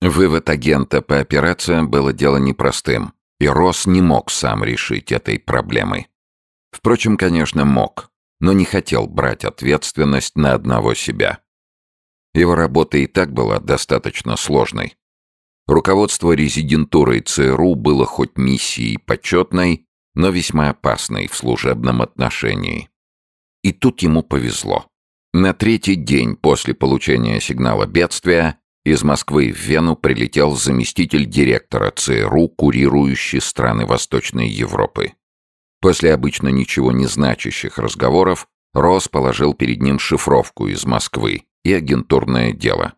Вывод агента по операциям было дело непростым, и Росс не мог сам решить этой проблемы. Впрочем, конечно, мог, но не хотел брать ответственность на одного себя. Его работа и так была достаточно сложной. Руководство резидентурой ЦРУ было хоть миссией почетной, но весьма опасной в служебном отношении. И тут ему повезло. На третий день после получения сигнала бедствия из Москвы в Вену прилетел заместитель директора ЦРУ, курирующий страны Восточной Европы. После обычно ничего не значащих разговоров Росс положил перед ним шифровку из Москвы и агентурное дело.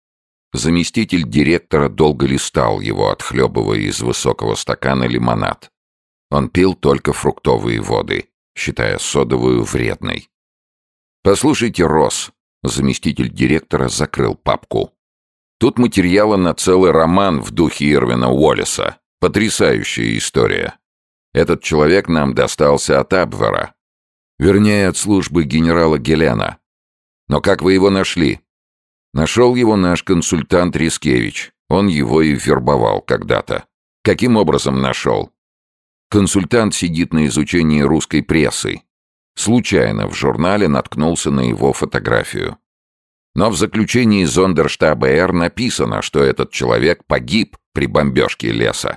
Заместитель директора долго листал его, отхлебывая из высокого стакана лимонад. Он пил только фруктовые воды, считая содовую вредной. «Послушайте, Росс», — заместитель директора закрыл папку. «Тут материала на целый роман в духе Ирвина Уоллеса. Потрясающая история. Этот человек нам достался от Абвера. Вернее, от службы генерала Гелена. Но как вы его нашли?» «Нашел его наш консультант Рискевич. Он его и вербовал когда-то». «Каким образом нашел?» «Консультант сидит на изучении русской прессы. Случайно в журнале наткнулся на его фотографию. Но в заключении Зондерштаба Р написано, что этот человек погиб при бомбежке леса.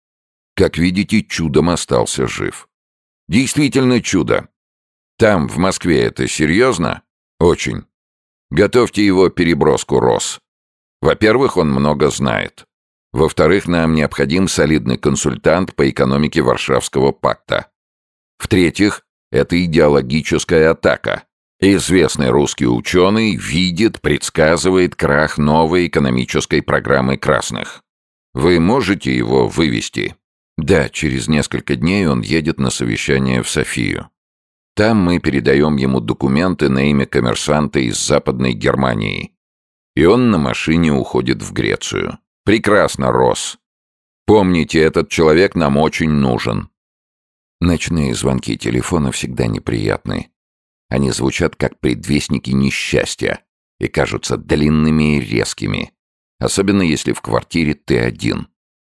Как видите, чудом остался жив. Действительно чудо. Там, в Москве, это серьезно? Очень. Готовьте его переброску, Росс. Во-первых, он много знает. Во-вторых, нам необходим солидный консультант по экономике Варшавского пакта. В-третьих, это идеологическая атака. Известный русский ученый видит, предсказывает крах новой экономической программы красных. Вы можете его вывести? Да, через несколько дней он едет на совещание в Софию. Там мы передаем ему документы на имя коммерсанта из Западной Германии. И он на машине уходит в Грецию. Прекрасно, Росс. Помните, этот человек нам очень нужен. Ночные звонки телефона всегда неприятны. Они звучат как предвестники несчастья и кажутся длинными и резкими, особенно если в квартире ты один.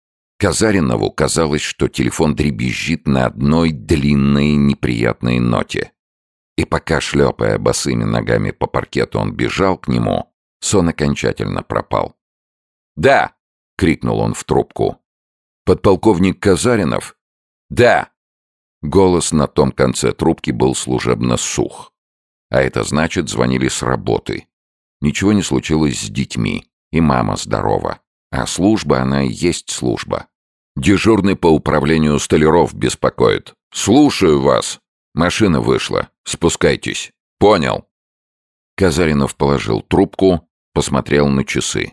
Казаринову казалось, что телефон дребезжит на одной длинной неприятной ноте. И пока, шлепая босыми ногами по паркету, он бежал к нему, сон окончательно пропал. «Да!» — крикнул он в трубку. «Подполковник Казаринов?» «Да!» Голос на том конце трубки был служебно сух. А это значит, звонили с работы. Ничего не случилось с детьми, и мама здорова. А служба, она и есть служба. Дежурный по управлению столяров беспокоит. «Слушаю вас. Машина вышла. Спускайтесь. Понял». Казаринов положил трубку, посмотрел на часы.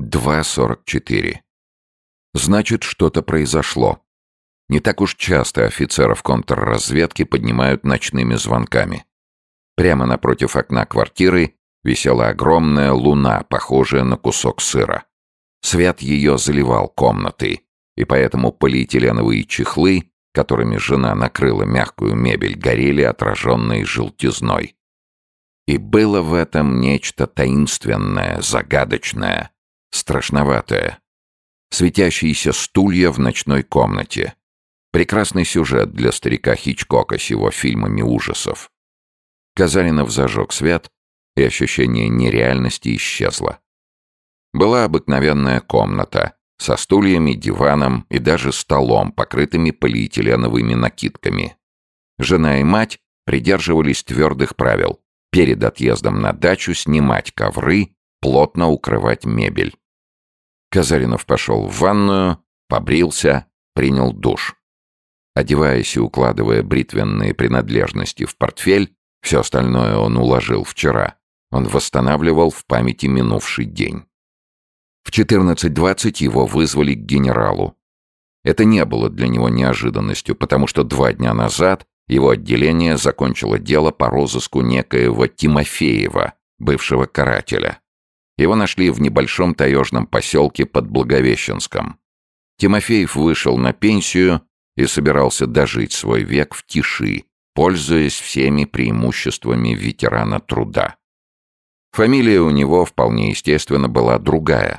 2:44. Значит, что-то произошло. Не так уж часто офицеров контрразведки поднимают ночными звонками. Прямо напротив окна квартиры висела огромная луна, похожая на кусок сыра. Свет ее заливал комнаты, и поэтому полиэтиленовые чехлы, которыми жена накрыла мягкую мебель, горели отраженной желтизной. И было в этом нечто таинственное, загадочное, страшноватое. Светящиеся стулья в ночной комнате. Прекрасный сюжет для старика Хичкока с его фильмами ужасов. Казаринов зажег свет, и ощущение нереальности исчезло. Была обыкновенная комната со стульями, диваном и даже столом, покрытыми полиэтиленовыми накидками. Жена и мать придерживались твердых правил: перед отъездом на дачу снимать ковры, плотно укрывать мебель. Казаринов пошел в ванную, побрился, принял душ. Одеваясь и укладывая бритвенные принадлежности в портфель, все остальное он уложил вчера, он восстанавливал в памяти минувший день. В 14:20 его вызвали к генералу. Это не было для него неожиданностью, потому что 2 дня назад его отделение закончило дело по розыску некоего Тимофеева, бывшего карателя. Его нашли в небольшом таежном поселке под Благовещенском. Тимофеев вышел на пенсию и собирался дожить свой век в тиши, пользуясь всеми преимуществами ветерана труда. Фамилия у него, вполне естественно, была другая.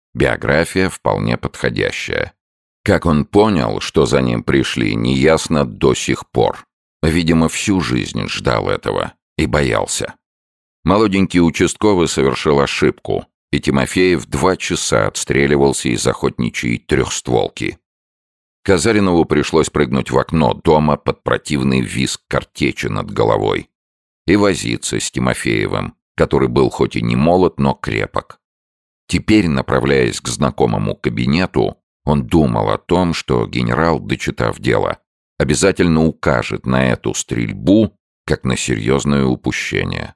Биография вполне подходящая. Как он понял, что за ним пришли, неясно до сих пор. Видимо, всю жизнь ждал этого и боялся. Молоденький участковый совершил ошибку, и Тимофеев 2 часа отстреливался из охотничьей трехстволки. Казаринову пришлось прыгнуть в окно дома под противный визг картечи над головой и возиться с Тимофеевым, который был хоть и не молод, но крепок. Теперь, направляясь к знакомому кабинету, он думал о том, что генерал, дочитав дело, обязательно укажет на эту стрельбу как на серьезное упущение.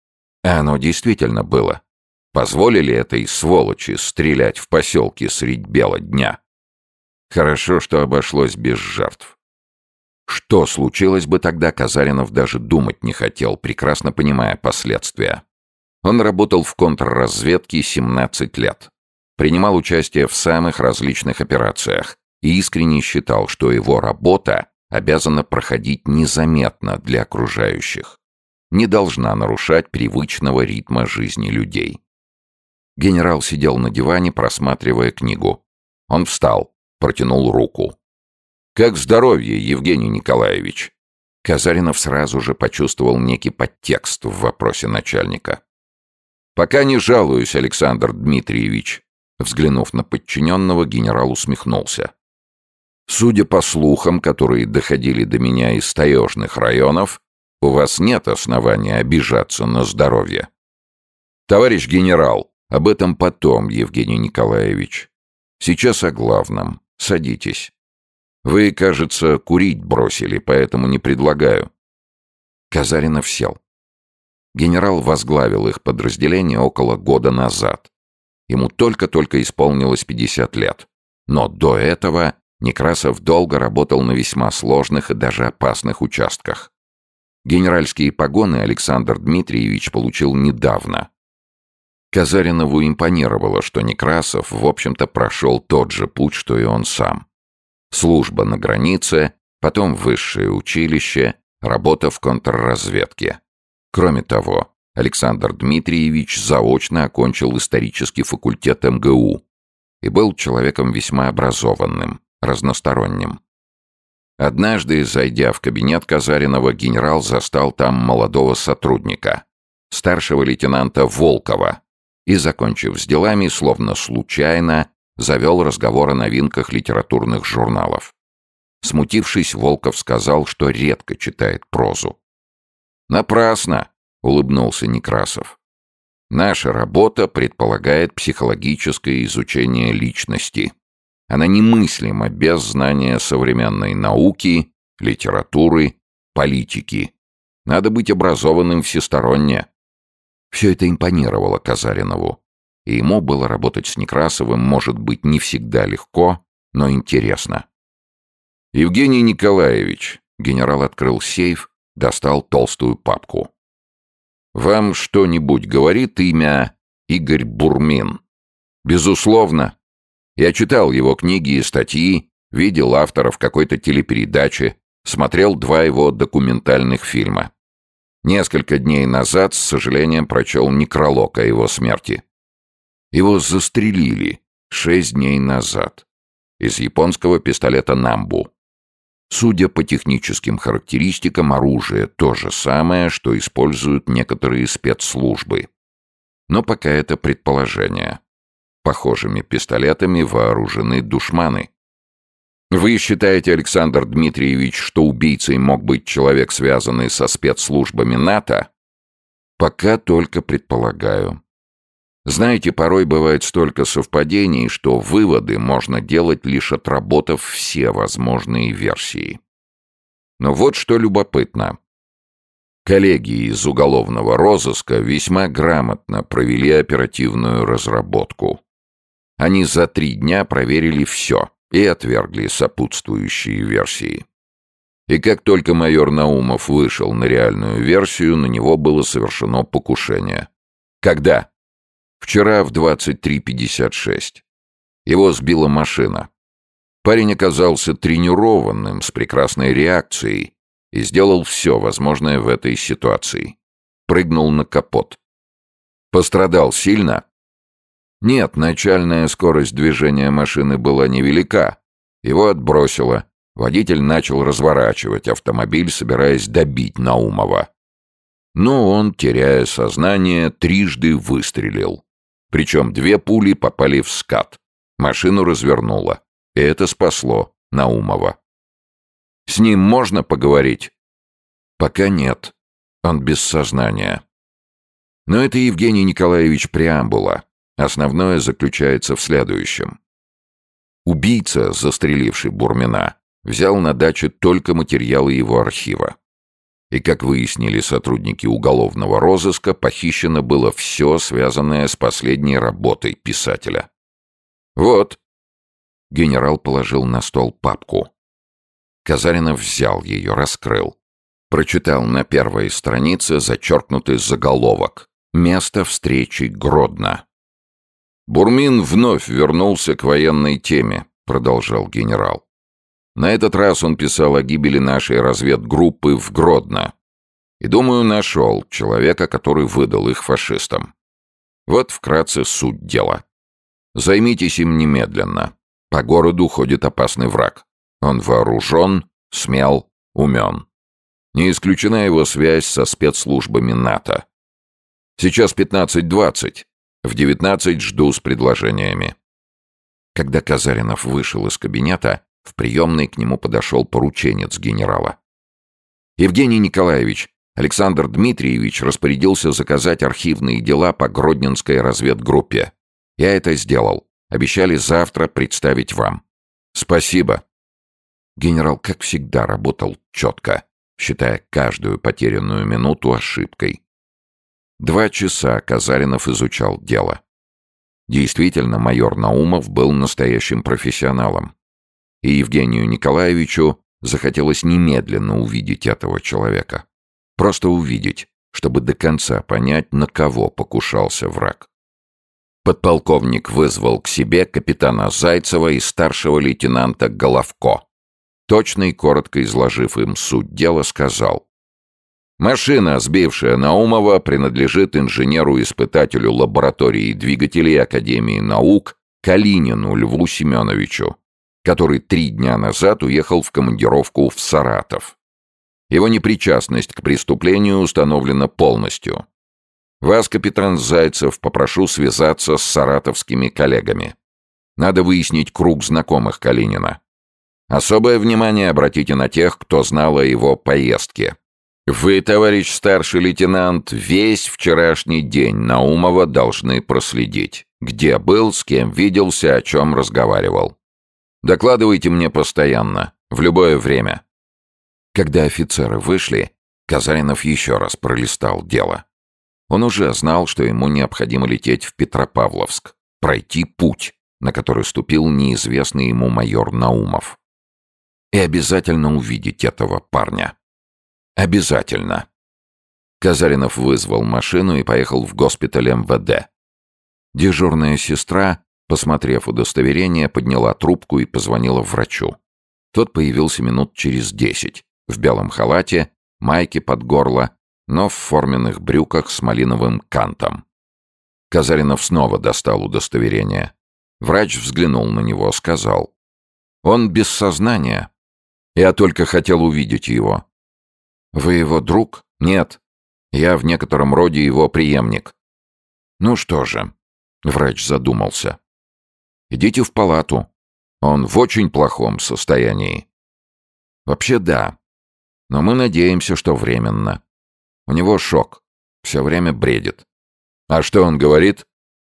А оно действительно было. Позволили этой сволочи стрелять в поселке средь бела дня? Хорошо, что обошлось без жертв. Что случилось бы тогда, Казаринов даже думать не хотел, прекрасно понимая последствия. Он работал в контрразведке 17 лет. Принимал участие в самых различных операциях и искренне считал, что его работа обязана проходить незаметно для окружающих. Не должна нарушать привычного ритма жизни людей. Генерал сидел на диване, просматривая книгу. Он встал, протянул руку. «Как здоровье, Евгений Николаевич?» Казаринов сразу же почувствовал некий подтекст в вопросе начальника. «Пока не жалуюсь, Александр Дмитриевич». Взглянув на подчиненного, генерал усмехнулся. «Судя по слухам, которые доходили до меня из таежных районов, у вас нет основания обижаться на здоровье». «Товарищ генерал, об этом потом, Евгений Николаевич. Сейчас о главном. Садитесь. Вы, кажется, курить бросили, поэтому не предлагаю». Казаринов сел. Генерал возглавил их подразделение около года назад. Ему только-только исполнилось 50 лет. Но до этого Некрасов долго работал на весьма сложных и даже опасных участках. Генеральские погоны Александр Дмитриевич получил недавно. Казаринову импонировало, что Некрасов, в общем-то, прошел тот же путь, что и он сам. Служба на границе, потом высшее училище, работа в контрразведке. Кроме того, Александр Дмитриевич заочно окончил исторический факультет МГУ и был человеком весьма образованным, разносторонним. Однажды, зайдя в кабинет Казаринова, генерал застал там молодого сотрудника, старшего лейтенанта Волкова, и, закончив с делами, словно случайно, завел разговор о новинках литературных журналов. Смутившись, Волков сказал, что редко читает прозу. «Напрасно!» — улыбнулся Некрасов. «Наша работа предполагает психологическое изучение личности. Она немыслима без знания современной науки, литературы, политики. Надо быть образованным всесторонне». Все это импонировало Казаринову, и ему было работать с Некрасовым, может быть, не всегда легко, но интересно. «Евгений Николаевич», — генерал открыл сейф, достал толстую папку. «Вам что-нибудь говорит имя Игорь Бурмин?» «Безусловно. Я читал его книги и статьи, видел автора в какой-то телепередаче, смотрел 2 его документальных фильма. Несколько дней назад, с сожалением, прочел некролог о его смерти. Его застрелили 6 дней назад из японского пистолета «Намбу». Судя по техническим характеристикам, оружие то же самое, что используют некоторые спецслужбы. Но пока это предположение. Похожими пистолетами вооружены душманы. Вы считаете, Александр Дмитриевич, что убийцей мог быть человек, связанный со спецслужбами НАТО? Пока только предполагаю. Знаете, порой бывает столько совпадений, что выводы можно делать, лишь отработав все возможные версии. Но вот что любопытно. Коллеги из уголовного розыска весьма грамотно провели оперативную разработку. Они за 3 дня проверили все и отвергли сопутствующие версии. И как только майор Наумов вышел на реальную версию, на него было совершено покушение. Когда? Вчера в 23:56. Его сбила машина. Парень оказался тренированным, с прекрасной реакцией, и сделал все возможное в этой ситуации. Прыгнул на капот. Пострадал сильно? Нет, начальная скорость движения машины была невелика. Его отбросило. Водитель начал разворачивать автомобиль, собираясь добить Наумова. Но он, теряя сознание, трижды выстрелил. Причем 2 пули попали в скат. Машину развернуло. И это спасло Наумова. «С ним можно поговорить?» «Пока нет. Он без сознания». Но это, Евгений Николаевич, преамбула. Основное заключается в следующем. Убийца, застреливший Бурмина, взял на даче только материалы его архива. И, как выяснили сотрудники уголовного розыска, похищено было все, связанное с последней работой писателя. «Вот». Генерал положил на стол папку. Казаринов взял ее, раскрыл. Прочитал на первой странице зачеркнутый заголовок «Место встречи Гродно». «Бурмин вновь вернулся к военной теме», — продолжал генерал. «На этот раз он писал о гибели нашей разведгруппы в Гродно. И, думаю, нашел человека, который выдал их фашистам. Вот вкратце суть дела. Займитесь им немедленно. По городу ходит опасный враг. Он вооружен, смел, умен. Не исключена его связь со спецслужбами НАТО. Сейчас 15:20. В 19 жду с предложениями». Когда Казаринов вышел из кабинета, в приемной к нему подошел порученец генерала. «Евгений Николаевич, Александр Дмитриевич распорядился заказать архивные дела по Гродненской разведгруппе. Я это сделал. Обещали завтра представить вам». «Спасибо». Генерал, как всегда, работал четко, считая каждую потерянную минуту ошибкой. 2 часа Казаринов изучал дело. Действительно, майор Наумов был настоящим профессионалом. И Евгению Николаевичу захотелось немедленно увидеть этого человека. Просто увидеть, чтобы до конца понять, на кого покушался враг. Подполковник вызвал к себе капитана Зайцева и старшего лейтенанта Головко. Точно и коротко изложив им суть дела, сказал: «Машина, сбившая Наумова, принадлежит инженеру-испытателю лаборатории двигателей Академии наук Калинину Льву Семеновичу, который 3 дня назад уехал в командировку в Саратов. Его непричастность к преступлению установлена полностью. Вас, капитан Зайцев, попрошу связаться с саратовскими коллегами. Надо выяснить круг знакомых Калинина. Особое внимание обратите на тех, кто знал о его поездке. Вы, товарищ старший лейтенант, весь вчерашний день Наумова должны проследить. Где был, с кем виделся, о чем разговаривал. Докладывайте мне постоянно, в любое время». Когда офицеры вышли, Казаринов еще раз пролистал дело. Он уже знал, что ему необходимо лететь в Петропавловск, пройти путь, на который ступил неизвестный ему майор Наумов. И обязательно увидеть этого парня. Обязательно. Казаринов вызвал машину и поехал в госпиталь МВД. Дежурная сестра, посмотрев удостоверение, подняла трубку и позвонила врачу. Тот появился минут через 10, в белом халате, майке под горло, но в форменных брюках с малиновым кантом. Казаринов снова достал удостоверение. Врач взглянул на него, сказал: «Он без сознания. Я только хотел увидеть его». «Вы его друг?» «Нет. Я в некотором роде его преемник». «Ну что же», — врач задумался. «Идите в палату. Он в очень плохом состоянии». «Вообще да. Но мы надеемся, что временно. У него шок. Все время бредит». «А что он говорит?»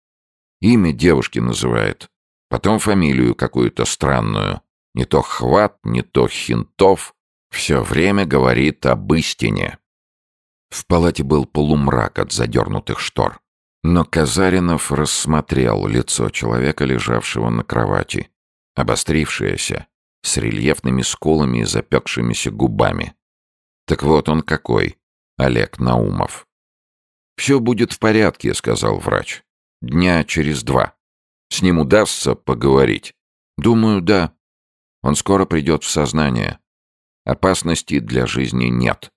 «Имя девушки называет. Потом фамилию какую-то странную. Не то Хват, не то Хинтов. Все время говорит об истине». В палате был полумрак от задернутых штор. Но Казаринов рассмотрел лицо человека, лежавшего на кровати, обострившееся, с рельефными скулами и запекшимися губами. Так вот он какой, Олег Наумов. «Все будет в порядке», — сказал врач. «Дня через 2. С ним удастся поговорить?» «Думаю, да. Он скоро придет в сознание. Опасности для жизни нет».